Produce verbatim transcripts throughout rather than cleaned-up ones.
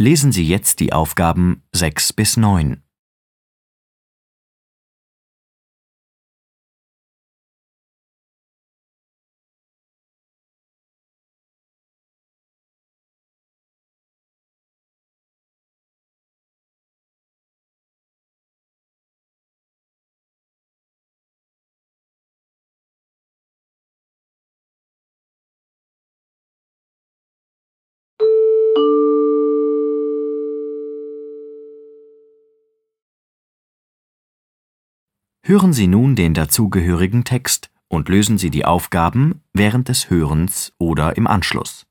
Lesen Sie jetzt die Aufgaben sechs bis neun. Hören Sie nun den dazugehörigen Text und lösen Sie die Aufgaben während des Hörens oder im Anschluss.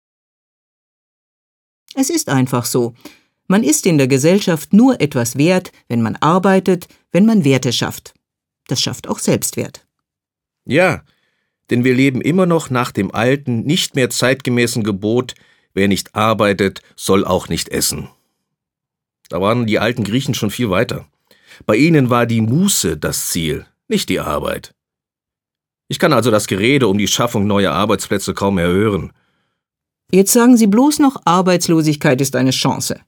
Es ist einfach so. Man ist in der Gesellschaft nur etwas wert, wenn man arbeitet, wenn man Werte schafft. Das schafft auch Selbstwert. Ja, denn wir leben immer noch nach dem alten, nicht mehr zeitgemäßen Gebot, wer nicht arbeitet, soll auch nicht essen. Da waren die alten Griechen schon viel weiter. Bei ihnen war die Muße das Ziel, nicht die Arbeit. Ich kann also das Gerede um die Schaffung neuer Arbeitsplätze kaum mehr hören. Jetzt sagen Sie bloß noch, Arbeitslosigkeit ist eine Chance.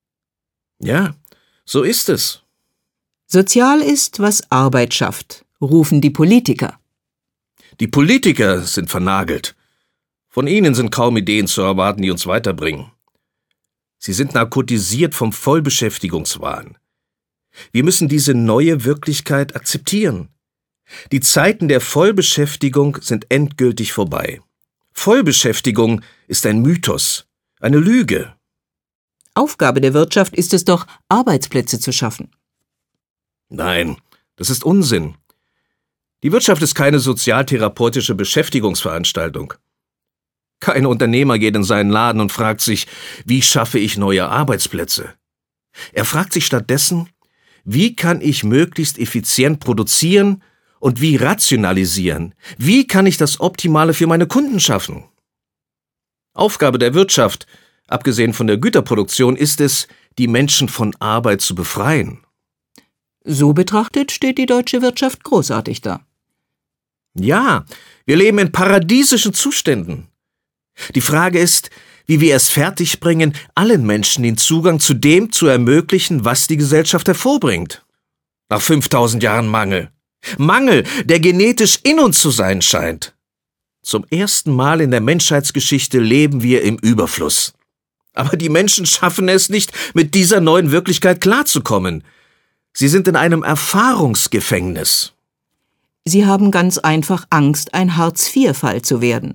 Ja, so ist es. Sozial ist, was Arbeit schafft, rufen die Politiker. Die Politiker sind vernagelt. Von ihnen sind kaum Ideen zu erwarten, die uns weiterbringen. Sie sind narkotisiert vom Vollbeschäftigungswahn. Wir müssen diese neue Wirklichkeit akzeptieren. Die Zeiten der Vollbeschäftigung sind endgültig vorbei. Vollbeschäftigung ist ein Mythos, eine Lüge. Aufgabe der Wirtschaft ist es doch, Arbeitsplätze zu schaffen. Nein, das ist Unsinn. Die Wirtschaft ist keine sozialtherapeutische Beschäftigungsveranstaltung. Kein Unternehmer geht in seinen Laden und fragt sich, wie schaffe ich neue Arbeitsplätze? Er fragt sich stattdessen, wie kann ich möglichst effizient produzieren und wie rationalisieren? Wie kann ich das Optimale für meine Kunden schaffen? Aufgabe der Wirtschaft, abgesehen von der Güterproduktion, ist es, die Menschen von Arbeit zu befreien. So betrachtet steht die deutsche Wirtschaft großartig da. Ja, wir leben in paradiesischen Zuständen. Die Frage ist, wie wir es fertigbringen, allen Menschen den Zugang zu dem zu ermöglichen, was die Gesellschaft hervorbringt. Nach fünftausend Jahren Mangel. Mangel, der genetisch in uns zu sein scheint. Zum ersten Mal in der Menschheitsgeschichte leben wir im Überfluss. Aber die Menschen schaffen es nicht, mit dieser neuen Wirklichkeit klarzukommen. Sie sind in einem Erfahrungsgefängnis. Sie haben ganz einfach Angst, ein Hartz-vier-Fall zu werden.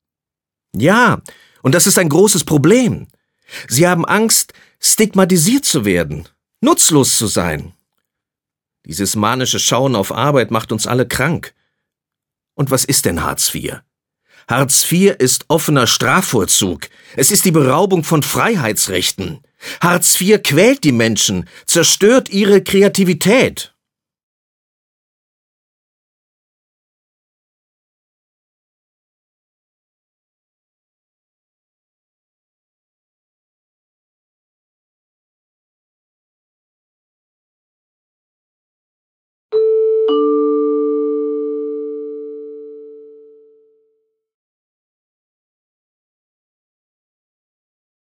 Ja, und das ist ein großes Problem. Sie haben Angst, stigmatisiert zu werden, nutzlos zu sein. Dieses manische Schauen auf Arbeit macht uns alle krank. Und was ist denn Hartz vier? Hartz vier ist offener Strafvollzug. Es ist die Beraubung von Freiheitsrechten. Hartz vier quält die Menschen, zerstört ihre Kreativität.